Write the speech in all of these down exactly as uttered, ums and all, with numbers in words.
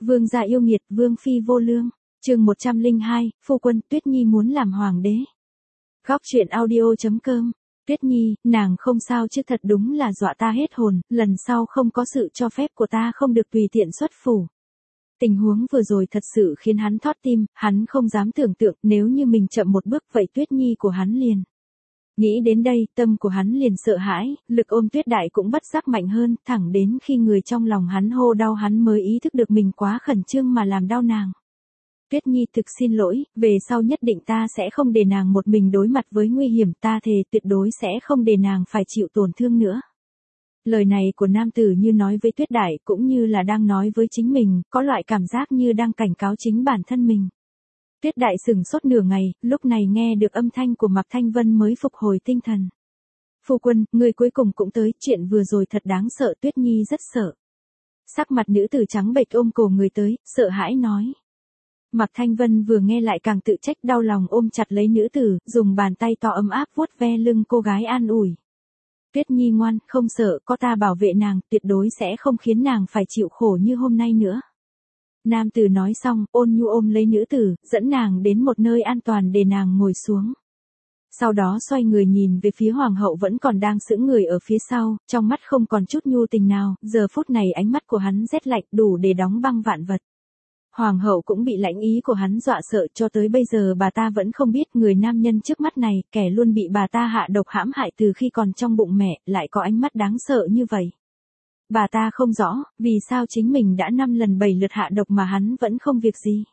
Vương gia yêu nghiệt, vương phi vô lương. Chương một trăm lẻ hai, phu quân, Tuyết Nhi muốn làm hoàng đế. Góc truyện audio chấm com. Tuyết Nhi, nàng không sao chứ, thật đúng là dọa ta hết hồn, lần sau không có sự cho phép của ta không được tùy tiện xuất phủ. Tình huống vừa rồi thật sự khiến hắn thót tim, hắn không dám tưởng tượng nếu như mình chậm một bước vậy Tuyết Nhi của hắn liền. Nghĩ đến đây, tâm của hắn liền sợ hãi, lực ôm Tuyết Đại cũng bất giác mạnh hơn, thẳng đến khi người trong lòng hắn hô đau hắn mới ý thức được mình quá khẩn trương mà làm đau nàng. Tuyết Nhi thực xin lỗi, về sau nhất định ta sẽ không để nàng một mình đối mặt với nguy hiểm, ta thề tuyệt đối sẽ không để nàng phải chịu tổn thương nữa. Lời này của nam tử như nói với Tuyết Đại cũng như là đang nói với chính mình, có loại cảm giác như đang cảnh cáo chính bản thân mình. Tuyết Đại sửng sốt nửa ngày, lúc này nghe được âm thanh của Mạc Thanh Vân mới phục hồi tinh thần. Phu quân, người cuối cùng cũng tới, chuyện vừa rồi thật đáng sợ. Tuyết Nhi rất sợ. Sắc mặt nữ tử trắng bệch ôm cổ người tới, sợ hãi nói. Mạc Thanh Vân vừa nghe lại càng tự trách đau lòng ôm chặt lấy nữ tử, dùng bàn tay to ấm áp vuốt ve lưng cô gái an ủi. Tuyết Nhi ngoan, không sợ, có ta bảo vệ nàng, tuyệt đối sẽ không khiến nàng phải chịu khổ như hôm nay nữa. Nam tử nói xong, ôn nhu ôm lấy nữ tử, dẫn nàng đến một nơi an toàn để nàng ngồi xuống. Sau đó xoay người nhìn về phía hoàng hậu vẫn còn đang sững người ở phía sau, trong mắt không còn chút nhu tình nào, giờ phút này ánh mắt của hắn rét lạnh đủ để đóng băng vạn vật. Hoàng hậu cũng bị lãnh ý của hắn dọa sợ, cho tới bây giờ bà ta vẫn không biết người nam nhân trước mắt này, kẻ luôn bị bà ta hạ độc hãm hại từ khi còn trong bụng mẹ, lại có ánh mắt đáng sợ như vậy. Bà ta không rõ, vì sao chính mình đã năm lần bảy lượt hạ độc mà hắn vẫn không việc gì.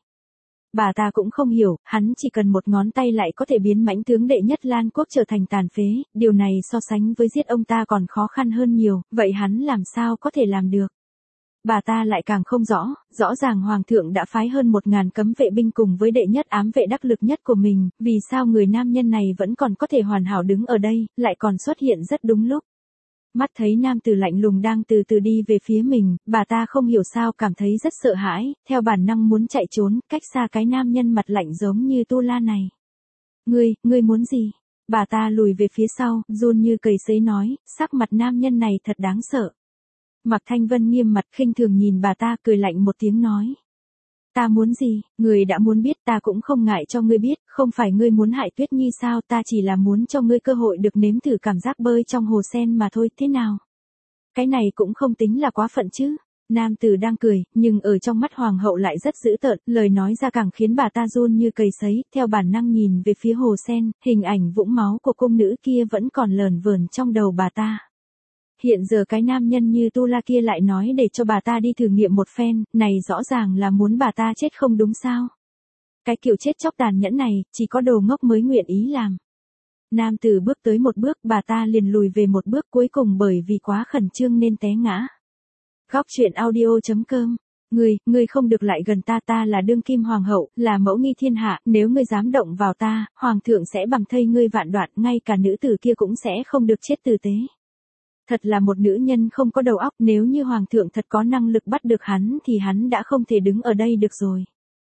Bà ta cũng không hiểu, hắn chỉ cần một ngón tay lại có thể biến mãnh tướng đệ nhất Lan Quốc trở thành tàn phế, điều này so sánh với giết ông ta còn khó khăn hơn nhiều, vậy hắn làm sao có thể làm được. Bà ta lại càng không rõ, rõ ràng Hoàng thượng đã phái hơn một ngàn cấm vệ binh cùng với đệ nhất ám vệ đắc lực nhất của mình, vì sao người nam nhân này vẫn còn có thể hoàn hảo đứng ở đây, lại còn xuất hiện rất đúng lúc. Mắt thấy nam tử lạnh lùng đang từ từ đi về phía mình, bà ta không hiểu sao cảm thấy rất sợ hãi, theo bản năng muốn chạy trốn, cách xa cái nam nhân mặt lạnh giống như Tu La này. Ngươi, ngươi muốn gì? Bà ta lùi về phía sau, run như cầy sấy nói, sắc mặt nam nhân này thật đáng sợ. Mạc Thanh Vân nghiêm mặt khinh thường nhìn bà ta, cười lạnh một tiếng nói. Ta muốn gì, người đã muốn biết ta cũng không ngại cho ngươi biết, không phải ngươi muốn hại Tuyết Nhi sao, ta chỉ là muốn cho ngươi cơ hội được nếm thử cảm giác bơi trong hồ sen mà thôi, thế nào? Cái này cũng không tính là quá phận chứ. Nam tử đang cười, nhưng ở trong mắt hoàng hậu lại rất dữ tợn, lời nói ra càng khiến bà ta run như cầy sấy, theo bản năng nhìn về phía hồ sen, hình ảnh vũng máu của cung nữ kia vẫn còn lờn vờn trong đầu bà ta. Hiện giờ cái nam nhân như Tu La kia lại nói để cho bà ta đi thử nghiệm một phen, này rõ ràng là muốn bà ta chết không đúng sao? Cái kiểu chết chóc tàn nhẫn này, chỉ có đồ ngốc mới nguyện ý làm. Nam tử bước tới một bước, bà ta liền lùi về một bước, cuối cùng bởi vì quá khẩn trương nên té ngã. Góc truyện audio chấm com. Ngươi, ngươi không được lại gần ta, ta là đương kim hoàng hậu, là mẫu nghi thiên hạ, nếu ngươi dám động vào ta, hoàng thượng sẽ bầm thây ngươi vạn đoạn, ngay cả nữ tử kia cũng sẽ không được chết tử tế. Thật là một nữ nhân không có đầu óc, nếu như hoàng thượng thật có năng lực bắt được hắn thì hắn đã không thể đứng ở đây được rồi.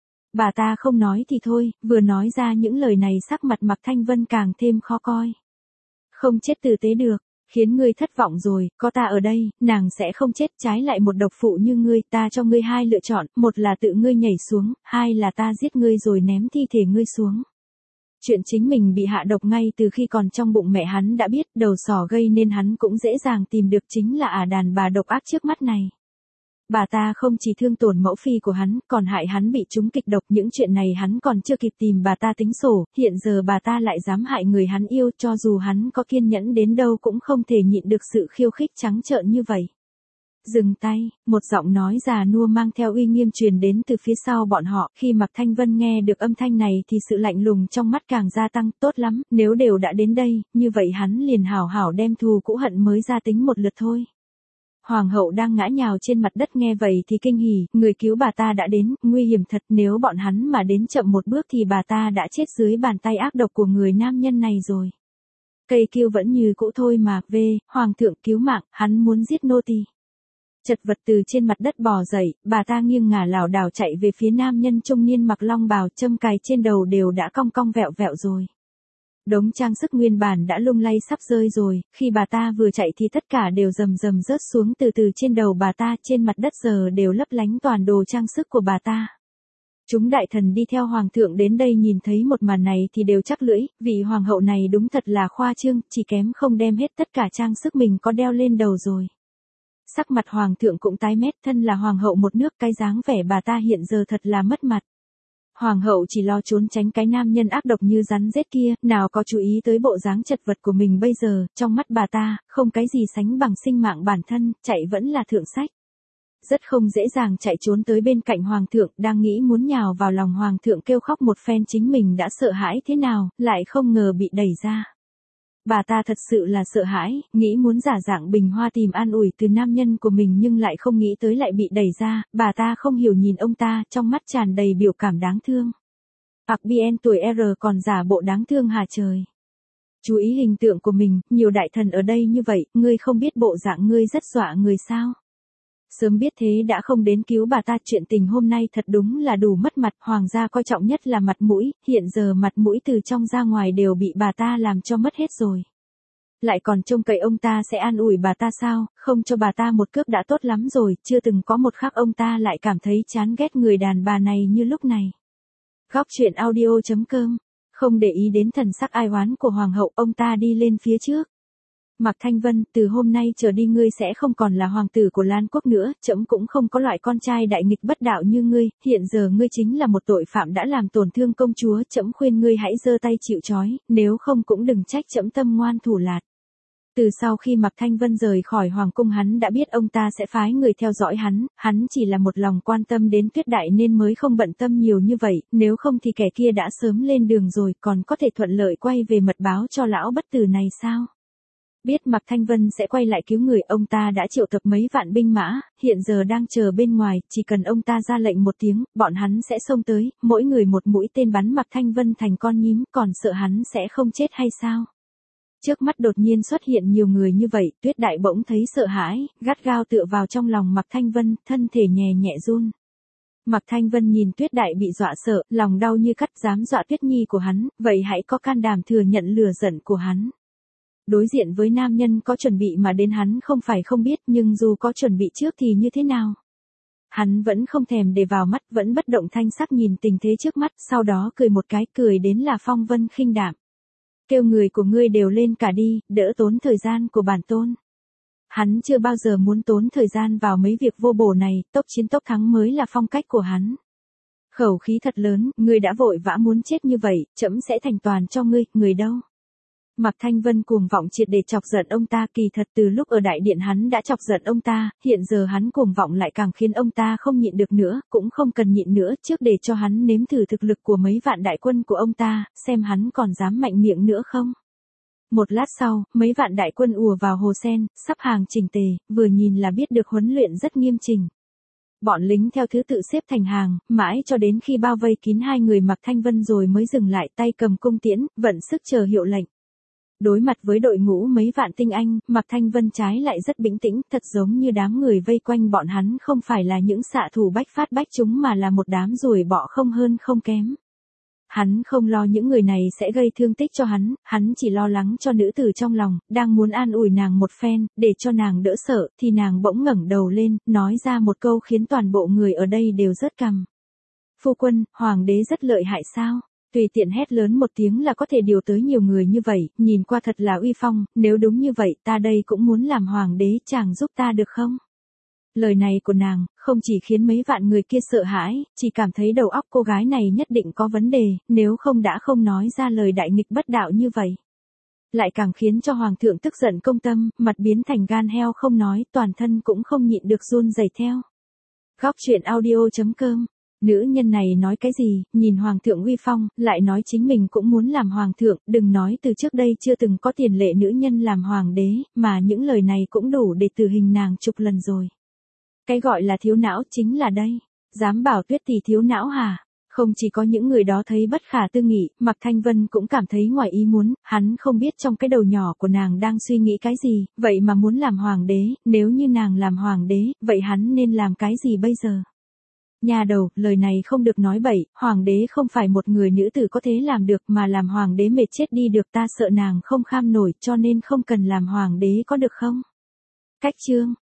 Bà ta không nói thì thôi, vừa nói ra những lời này sắc mặt Mạc Thanh Vân càng thêm khó coi. Không chết tử tế được, khiến ngươi thất vọng rồi, có ta ở đây, nàng sẽ không chết, trái lại một độc phụ như ngươi, ta cho ngươi hai lựa chọn, một là tự ngươi nhảy xuống, hai là ta giết ngươi rồi ném thi thể ngươi xuống. Chuyện chính mình bị hạ độc ngay từ khi còn trong bụng mẹ hắn đã biết, đầu sỏ gây nên hắn cũng dễ dàng tìm được chính là ả đàn bà độc ác trước mắt này. Bà ta không chỉ thương tổn mẫu phi của hắn, còn hại hắn bị trúng kịch độc, những chuyện này hắn còn chưa kịp tìm bà ta tính sổ, hiện giờ bà ta lại dám hại người hắn yêu, cho dù hắn có kiên nhẫn đến đâu cũng không thể nhịn được sự khiêu khích trắng trợn như vậy. Dừng tay, một giọng nói già nua mang theo uy nghiêm truyền đến từ phía sau bọn họ, khi Mạc Thanh Vân nghe được âm thanh này thì sự lạnh lùng trong mắt càng gia tăng, tốt lắm, nếu đều đã đến đây, như vậy hắn liền hảo hảo đem thù cũ hận mới ra tính một lượt thôi. Hoàng hậu đang ngã nhào trên mặt đất nghe vậy thì kinh hỉ, người cứu bà ta đã đến, nguy hiểm thật, nếu bọn hắn mà đến chậm một bước thì bà ta đã chết dưới bàn tay ác độc của người nam nhân này rồi. Cây kiêu vẫn như cũ thôi mà, về, hoàng thượng cứu mạng, hắn muốn giết nô tỳ. Chật vật từ trên mặt đất bò dậy, bà ta nghiêng ngả lảo đảo chạy về phía nam nhân trung niên mặc long bào, châm cài trên đầu đều đã cong cong vẹo vẹo rồi. Đống trang sức nguyên bản đã lung lay sắp rơi rồi, khi bà ta vừa chạy thì tất cả đều rầm rầm rớt xuống từ từ trên đầu bà ta, trên mặt đất giờ đều lấp lánh toàn đồ trang sức của bà ta. Chúng đại thần đi theo hoàng thượng đến đây nhìn thấy một màn này thì đều chắc lưỡi, vị hoàng hậu này đúng thật là khoa trương, chỉ kém không đem hết tất cả trang sức mình có đeo lên đầu rồi. Sắc mặt hoàng thượng cũng tái mét, thân là hoàng hậu một nước, cái dáng vẻ bà ta hiện giờ thật là mất mặt. Hoàng hậu chỉ lo trốn tránh cái nam nhân ác độc như rắn rết kia, nào có chú ý tới bộ dáng chật vật của mình bây giờ, trong mắt bà ta, không cái gì sánh bằng sinh mạng bản thân, chạy vẫn là thượng sách. Rất không dễ dàng chạy trốn tới bên cạnh hoàng thượng, đang nghĩ muốn nhào vào lòng hoàng thượng kêu khóc một phen chính mình đã sợ hãi thế nào, lại không ngờ bị đẩy ra. Bà ta thật sự là sợ hãi, nghĩ muốn giả dạng Bình Hoa tìm an ủi từ nam nhân của mình nhưng lại không nghĩ tới lại bị đẩy ra, bà ta không hiểu nhìn ông ta, trong mắt tràn đầy biểu cảm đáng thương. Ặc bien tuổi R còn giả bộ đáng thương hả trời. Chú ý hình tượng của mình, nhiều đại thần ở đây như vậy, ngươi không biết bộ dạng ngươi rất dọa người sao. Sớm biết thế đã không đến cứu bà ta, chuyện tình hôm nay thật đúng là đủ mất mặt, hoàng gia coi trọng nhất là mặt mũi, hiện giờ mặt mũi từ trong ra ngoài đều bị bà ta làm cho mất hết rồi. Lại còn trông cậy ông ta sẽ an ủi bà ta sao, không cho bà ta một cước đã tốt lắm rồi, chưa từng có một khắc ông ta lại cảm thấy chán ghét người đàn bà này như lúc này. Góc truyện audio chấm com, không để ý đến thần sắc ai oán của hoàng hậu, ông ta đi lên phía trước. Mạc Thanh Vân, từ hôm nay trở đi ngươi sẽ không còn là hoàng tử của Lan Quốc nữa, trẫm cũng không có loại con trai đại nghịch bất đạo như ngươi, hiện giờ ngươi chính là một tội phạm đã làm tổn thương công chúa, trẫm khuyên ngươi hãy giơ tay chịu trói, nếu không cũng đừng trách trẫm tâm ngoan thủ lạt. Từ sau khi Mạc Thanh Vân rời khỏi hoàng cung hắn đã biết ông ta sẽ phái người theo dõi hắn, hắn chỉ là một lòng quan tâm đến Tuyết Đại nên mới không bận tâm nhiều như vậy, nếu không thì kẻ kia đã sớm lên đường rồi, còn có thể thuận lợi quay về mật báo cho lão bất tử này sao? Biết Mạc Thanh Vân sẽ quay lại cứu người, ông ta đã triệu tập mấy vạn binh mã, hiện giờ đang chờ bên ngoài, chỉ cần ông ta ra lệnh một tiếng, bọn hắn sẽ xông tới, mỗi người một mũi tên bắn Mạc Thanh Vân thành con nhím, còn sợ hắn sẽ không chết hay sao? Trước mắt đột nhiên xuất hiện nhiều người như vậy, Tuyết Đại bỗng thấy sợ hãi, gắt gao tựa vào trong lòng Mạc Thanh Vân, thân thể nhẹ nhẹ run. Mạc Thanh Vân nhìn Tuyết Đại bị dọa sợ, lòng đau như cắt, dám dọa Tuyết Nhi của hắn, vậy hãy có can đảm thừa nhận lừa giận của hắn. Đối diện với nam nhân có chuẩn bị mà đến hắn không phải không biết, nhưng dù có chuẩn bị trước thì như thế nào? Hắn vẫn không thèm để vào mắt, vẫn bất động thanh sắc nhìn tình thế trước mắt, sau đó cười một cái, cười đến là phong vân khinh đạm. Kêu người của ngươi đều lên cả đi, đỡ tốn thời gian của bản tôn. Hắn chưa bao giờ muốn tốn thời gian vào mấy việc vô bổ này, tốc chiến tốc thắng mới là phong cách của hắn. Khẩu khí thật lớn, ngươi đã vội vã muốn chết như vậy, trẫm sẽ thành toàn cho ngươi, người đâu? Mạc Thanh Vân cuồng vọng triệt để chọc giận ông ta, kỳ thật từ lúc ở đại điện hắn đã chọc giận ông ta, hiện giờ hắn cuồng vọng lại càng khiến ông ta không nhịn được nữa, cũng không cần nhịn nữa, trước để cho hắn nếm thử thực lực của mấy vạn đại quân của ông ta, xem hắn còn dám mạnh miệng nữa không. Một lát sau, mấy vạn đại quân ùa vào hồ sen, sắp hàng chỉnh tề, vừa nhìn là biết được huấn luyện rất nghiêm chỉnh. Bọn lính theo thứ tự xếp thành hàng, mãi cho đến khi bao vây kín hai người Mạc Thanh Vân rồi mới dừng lại, tay cầm cung tiễn, vận sức chờ hiệu lệnh. Đối mặt với đội ngũ mấy vạn tinh anh, Mạc Thanh Vân trái lại rất bình tĩnh, thật giống như đám người vây quanh bọn hắn không phải là những xạ thủ bách phát bách trúng mà là một đám ruồi bọ không hơn không kém. Hắn không lo những người này sẽ gây thương tích cho hắn, hắn chỉ lo lắng cho nữ tử trong lòng, đang muốn an ủi nàng một phen, để cho nàng đỡ sợ, thì nàng bỗng ngẩng đầu lên, nói ra một câu khiến toàn bộ người ở đây đều rớt cằm. Phu quân, hoàng đế rất lợi hại sao? Tùy tiện hét lớn một tiếng là có thể điều tới nhiều người như vậy, nhìn qua thật là uy phong, nếu đúng như vậy ta đây cũng muốn làm hoàng đế, chàng giúp ta được không? Lời này của nàng, không chỉ khiến mấy vạn người kia sợ hãi, chỉ cảm thấy đầu óc cô gái này nhất định có vấn đề, nếu không đã không nói ra lời đại nghịch bất đạo như vậy. Lại càng khiến cho hoàng thượng tức giận công tâm, mặt biến thành gan heo không nói, toàn thân cũng không nhịn được run rẩy theo. Góc truyện audio chấm com. Nữ nhân này nói cái gì, nhìn hoàng thượng uy phong, lại nói chính mình cũng muốn làm hoàng thượng, đừng nói từ trước đây chưa từng có tiền lệ nữ nhân làm hoàng đế, mà những lời này cũng đủ để tử hình nàng chục lần rồi. Cái gọi là thiếu não chính là đây, dám bảo Tuyết tỷ thiếu não hả? Không chỉ có những người đó thấy bất khả tư nghị, Mạc Thanh Vân cũng cảm thấy ngoài ý muốn, hắn không biết trong cái đầu nhỏ của nàng đang suy nghĩ cái gì, vậy mà muốn làm hoàng đế, nếu như nàng làm hoàng đế, vậy hắn nên làm cái gì bây giờ? Nhà đầu, lời này không được nói bậy, hoàng đế không phải một người nữ tử có thể làm được mà làm hoàng đế mệt chết đi được, ta sợ nàng không kham nổi cho nên không cần làm hoàng đế có được không? Cách chương